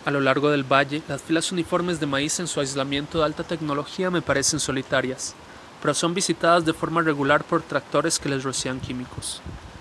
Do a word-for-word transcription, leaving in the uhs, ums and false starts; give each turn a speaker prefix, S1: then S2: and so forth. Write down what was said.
S1: A lo largo del valle, las filas uniformes de maíz en su aislamiento de alta tecnología me parecen solitarias, pero son visitadas de forma regular por tractores que les rocían químicos.